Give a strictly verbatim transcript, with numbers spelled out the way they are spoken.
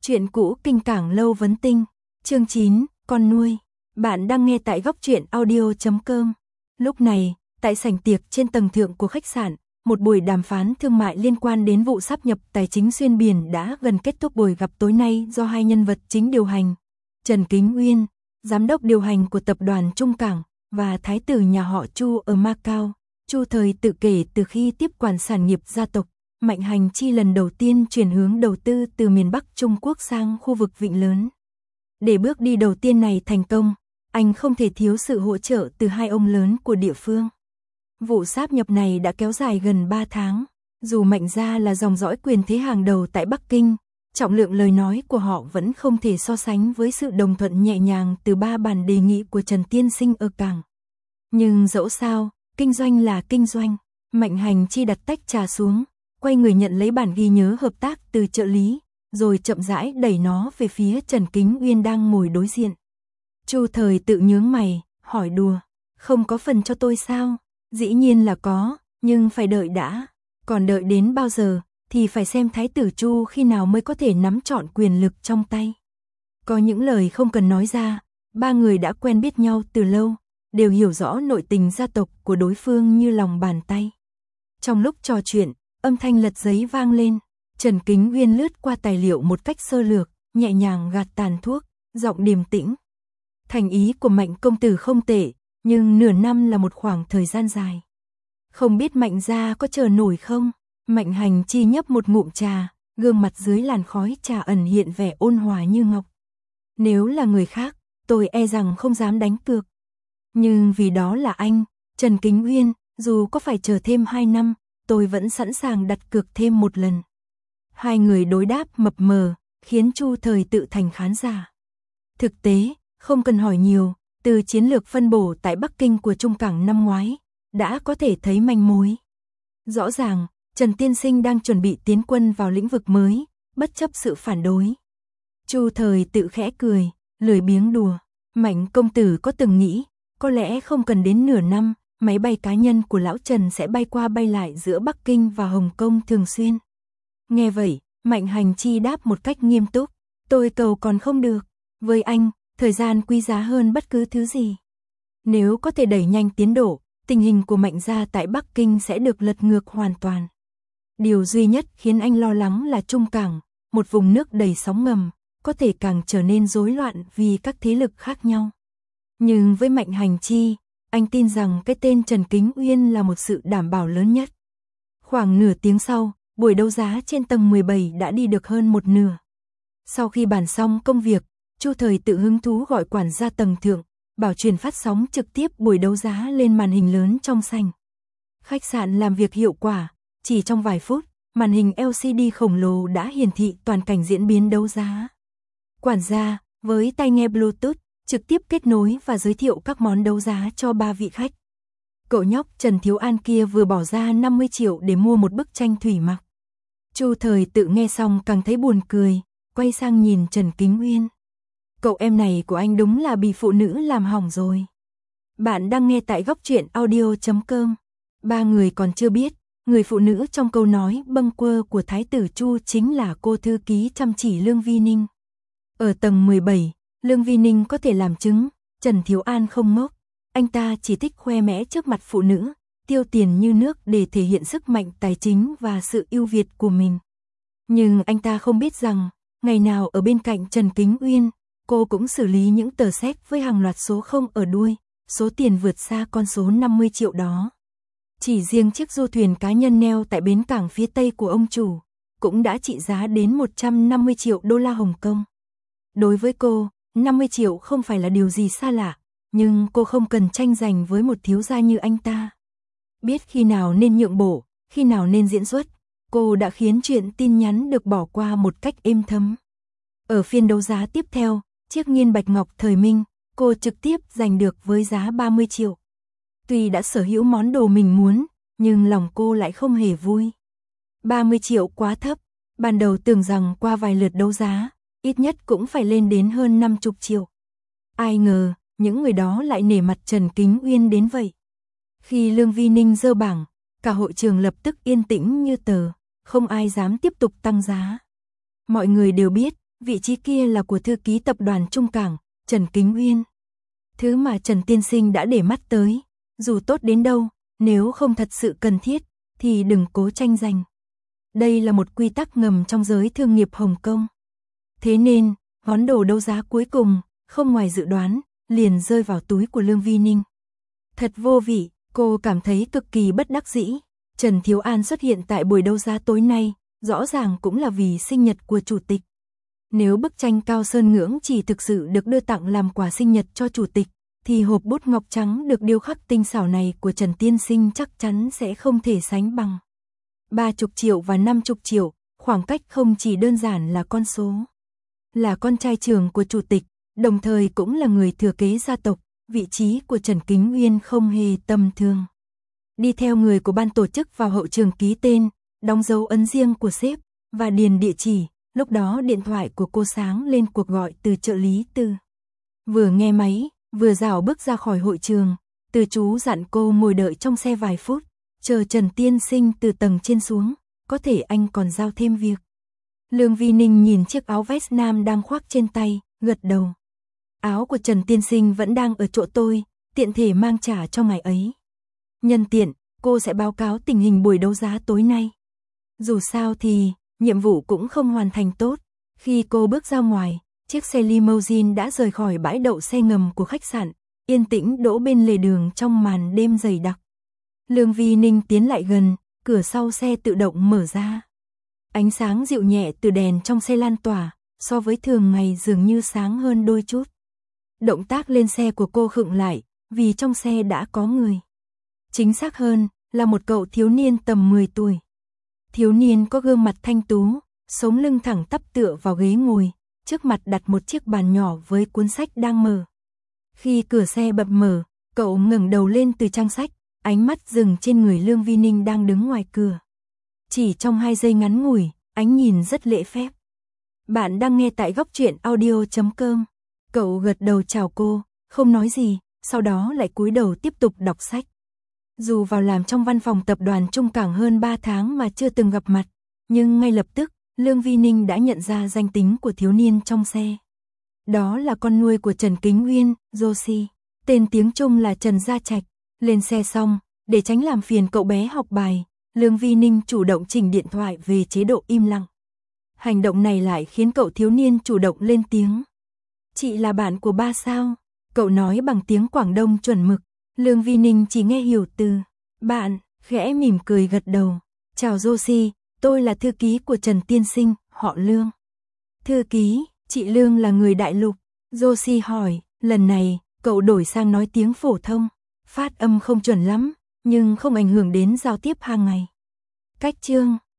Chuyện cũ kinh cảng lâu vấn tinh, chương chín, con nuôi. Bạn đang nghe tại góc truyện audio chấm com. Lúc này, tại sảnh tiệc trên tầng thượng của khách sạn, một buổi đàm phán thương mại liên quan đến vụ sáp nhập tài chính xuyên biển đã gần kết thúc. Buổi gặp tối nay do hai nhân vật chính điều hành, Trần Kính Uyên, giám đốc điều hành của tập đoàn Trung Cảng, và thái tử nhà họ Chu ở Macau, Chu Thời Tự. Kể từ khi tiếp quản sản nghiệp gia tộc, Mạnh Hành Chi lần đầu tiên chuyển hướng đầu tư từ miền Bắc Trung Quốc sang khu vực Vịnh Lớn. Để bước đi đầu tiên này thành công, anh không thể thiếu sự hỗ trợ từ hai ông lớn của địa phương. Vụ sáp nhập này đã kéo dài gần ba tháng, dù Mạnh gia là dòng dõi quyền thế hàng đầu tại Bắc Kinh, trọng lượng lời nói của họ vẫn không thể so sánh với sự đồng thuận nhẹ nhàng từ ba bản đề nghị của Trần Tiên Sinh ở cảng. Nhưng dẫu sao, kinh doanh là kinh doanh. Mạnh Hành Chi đặt tách trà xuống, quay người nhận lấy bản ghi nhớ hợp tác từ trợ lý, rồi chậm rãi đẩy nó về phía Trần Kính Uyên đang ngồi đối diện. Chu Thời Tự nhướng mày, hỏi đùa, không có phần cho tôi sao? Dĩ nhiên là có, nhưng phải đợi đã. Còn đợi đến bao giờ, thì phải xem thái tử Chu khi nào mới có thể nắm trọn quyền lực trong tay. Có những lời không cần nói ra, ba người đã quen biết nhau từ lâu, đều hiểu rõ nội tình gia tộc của đối phương như lòng bàn tay. Trong lúc trò chuyện, âm thanh lật giấy vang lên, Trần Kính Uyên lướt qua tài liệu một cách sơ lược, nhẹ nhàng gạt tàn thuốc, giọng điềm tĩnh. Thành ý của Mạnh công tử không tệ, nhưng nửa năm là một khoảng thời gian dài. Không biết Mạnh gia có chờ nổi không? Mạnh Hành Chi nhấp một ngụm trà, gương mặt dưới làn khói trà ẩn hiện vẻ ôn hòa như ngọc. Nếu là người khác, tôi e rằng không dám đánh cược. Nhưng vì đó là anh, Trần Kính Uyên, dù có phải chờ thêm hai năm, tôi vẫn sẵn sàng đặt cược thêm một lần. Hai người đối đáp mập mờ, khiến Chu Thời Tự thành khán giả. Thực tế, không cần hỏi nhiều, từ chiến lược phân bổ tại Bắc Kinh của Trung Cảng năm ngoái, đã có thể thấy manh mối. Rõ ràng, Trần Tiên Sinh đang chuẩn bị tiến quân vào lĩnh vực mới, bất chấp sự phản đối. Chu Thời Tự khẽ cười, lười biếng đùa. Mạnh công tử có từng nghĩ, có lẽ không cần đến nửa năm, máy bay cá nhân của lão Trần sẽ bay qua bay lại giữa Bắc Kinh và Hồng Kông thường xuyên. Nghe vậy, Mạnh Hành Chi đáp một cách nghiêm túc, tôi cầu còn không được. Với anh, thời gian quý giá hơn bất cứ thứ gì. Nếu có thể đẩy nhanh tiến độ, tình hình của Mạnh gia tại Bắc Kinh sẽ được lật ngược hoàn toàn. Điều duy nhất khiến anh lo lắng là Trung Cảng, một vùng nước đầy sóng ngầm, có thể càng trở nên rối loạn vì các thế lực khác nhau. Nhưng với Mạnh Hành Chi, anh tin rằng cái tên Trần Kính Uyên là một sự đảm bảo lớn nhất. Khoảng nửa tiếng sau, buổi đấu giá trên tầng mười bảy đã đi được hơn một nửa. Sau khi bàn xong công việc, Chu Thời Tự hứng thú gọi quản gia tầng thượng, bảo truyền phát sóng trực tiếp buổi đấu giá lên màn hình lớn trong sảnh. Khách sạn làm việc hiệu quả, chỉ trong vài phút, màn hình lờ xê đê khổng lồ đã hiển thị toàn cảnh diễn biến đấu giá. Quản gia, với tai nghe Bluetooth, trực tiếp kết nối và giới thiệu các món đấu giá cho ba vị khách. Cậu nhóc Trần Thiếu An kia vừa bỏ ra năm mươi triệu để mua một bức tranh thủy mặc. Chu Thời Tự nghe xong càng thấy buồn cười, quay sang nhìn Trần Kính Uyên. Cậu em này của anh đúng là bị phụ nữ làm hỏng rồi. Bạn đang nghe tại góc truyện audio chấm com. Ba người còn chưa biết, người phụ nữ trong câu nói bâng quơ của thái tử Chu chính là cô thư ký chăm chỉ Lương Vi Ninh. Ở tầng mười bảy, Lương Vi Ninh có thể làm chứng, Trần Thiếu An không ngốc, anh ta chỉ thích khoe mẽ trước mặt phụ nữ, tiêu tiền như nước để thể hiện sức mạnh tài chính và sự ưu việt của mình. Nhưng anh ta không biết rằng, ngày nào ở bên cạnh Trần Kính Uyên, cô cũng xử lý những tờ séc với hàng loạt số không ở đuôi, số tiền vượt xa con số năm mươi triệu đó. Chỉ riêng chiếc du thuyền cá nhân neo tại bến cảng phía tây của ông chủ, cũng đã trị giá đến một trăm năm mươi triệu đô la Hồng Kông. Đối với cô, năm mươi triệu không phải là điều gì xa lạ, nhưng cô không cần tranh giành với một thiếu gia như anh ta. Biết khi nào nên nhượng bộ, khi nào nên diễn xuất, cô đã khiến chuyện tin nhắn được bỏ qua một cách êm thấm. Ở phiên đấu giá tiếp theo, chiếc nghiên bạch ngọc thời Minh, cô trực tiếp giành được với giá ba mươi triệu. Tuy đã sở hữu món đồ mình muốn, nhưng lòng cô lại không hề vui. ba mươi triệu quá thấp, ban đầu tưởng rằng qua vài lượt đấu giá, ít nhất cũng phải lên đến hơn năm mươi triệu. Ai ngờ, những người đó lại nể mặt Trần Kính Uyên đến vậy. Khi Lương Vi Ninh dơ bảng, cả hội trường lập tức yên tĩnh như tờ, không ai dám tiếp tục tăng giá. Mọi người đều biết, Vị trí kia là của thư ký tập đoàn Trung Cảng, Trần Kính Uyên. Thứ mà Trần tiên sinh đã để mắt tới, dù tốt đến đâu, nếu không thật sự cần thiết, thì đừng cố tranh giành. Đây là một quy tắc ngầm trong giới thương nghiệp Hồng Kông. Thế nên, món đồ đấu giá cuối cùng, không ngoài dự đoán, liền rơi vào túi của Lương Vi Ninh. Thật vô vị, cô cảm thấy cực kỳ bất đắc dĩ. Trần Thiếu An xuất hiện tại buổi đấu giá tối nay, rõ ràng cũng là vì sinh nhật của chủ tịch. Nếu bức tranh Cao Sơn Ngưỡng chỉ thực sự được đưa tặng làm quà sinh nhật cho chủ tịch, thì hộp bút ngọc trắng được điêu khắc tinh xảo này của Trần tiên sinh chắc chắn sẽ không thể sánh bằng. Ba chục triệu và năm chục triệu, khoảng cách không chỉ đơn giản là con số. Là con trai trưởng của chủ tịch, đồng thời cũng là người thừa kế gia tộc, vị trí của Trần Kính Uyên không hề tầm thường. Đi theo người của ban tổ chức vào hậu trường ký tên, đóng dấu ấn riêng của sếp và điền địa chỉ. Lúc đó điện thoại của cô sáng lên cuộc gọi từ trợ lý Từ. Vừa nghe máy, vừa rảo bước ra khỏi hội trường, Từ chú dặn cô ngồi đợi trong xe vài phút, chờ Trần tiên sinh từ tầng trên xuống, có thể anh còn giao thêm việc. Lương Vi Ninh nhìn chiếc áo vest nam đang khoác trên tay, gật đầu. Áo của Trần tiên sinh vẫn đang ở chỗ tôi, tiện thể mang trả cho ngài ấy. Nhân tiện, cô sẽ báo cáo tình hình buổi đấu giá tối nay. Dù sao thì, nhiệm vụ cũng không hoàn thành tốt. Khi cô bước ra ngoài, chiếc xe limousine đã rời khỏi bãi đậu xe ngầm của khách sạn, yên tĩnh đỗ bên lề đường trong màn đêm dày đặc. Lương Vi Ninh tiến lại gần, cửa sau xe tự động mở ra. Ánh sáng dịu nhẹ từ đèn trong xe lan tỏa, so với thường ngày dường như sáng hơn đôi chút. Động tác lên xe của cô khựng lại, vì trong xe đã có người. Chính xác hơn, là một cậu thiếu niên tầm mười tuổi. Thiếu niên có gương mặt thanh tú, sống lưng thẳng tắp tựa vào ghế ngồi, trước mặt đặt một chiếc bàn nhỏ với cuốn sách đang mở. Khi cửa xe bập mở, cậu ngẩng đầu lên từ trang sách, ánh mắt dừng trên người Lương Vi Ninh đang đứng ngoài cửa. Chỉ trong hai giây ngắn ngủi, ánh nhìn rất lễ phép. Bạn đang nghe tại góc truyện audio chấm com. Cậu gật đầu chào cô, không nói gì, sau đó lại cúi đầu tiếp tục đọc sách. Dù vào làm trong văn phòng tập đoàn Trung Cảng hơn ba tháng mà chưa từng gặp mặt, nhưng ngay lập tức, Lương Vi Ninh đã nhận ra danh tính của thiếu niên trong xe. Đó là con nuôi của Trần Kính Uyên, Josie. Tên tiếng Trung là Trần Gia Trạch. Lên xe xong, để tránh làm phiền cậu bé học bài, Lương Vi Ninh chủ động chỉnh điện thoại về chế độ im lặng. Hành động này lại khiến cậu thiếu niên chủ động lên tiếng. Chị là bạn của ba sao? Cậu nói bằng tiếng Quảng Đông chuẩn mực. Lương Vi Ninh chỉ nghe hiểu từ bạn, khẽ mỉm cười gật đầu. Chào Josie, tôi là thư ký của Trần tiên sinh, họ Lương. Thư ký, chị Lương là người đại lục. Josie hỏi, lần này, cậu đổi sang nói tiếng phổ thông. Phát âm không chuẩn lắm, nhưng không ảnh hưởng đến giao tiếp hàng ngày. Cách chương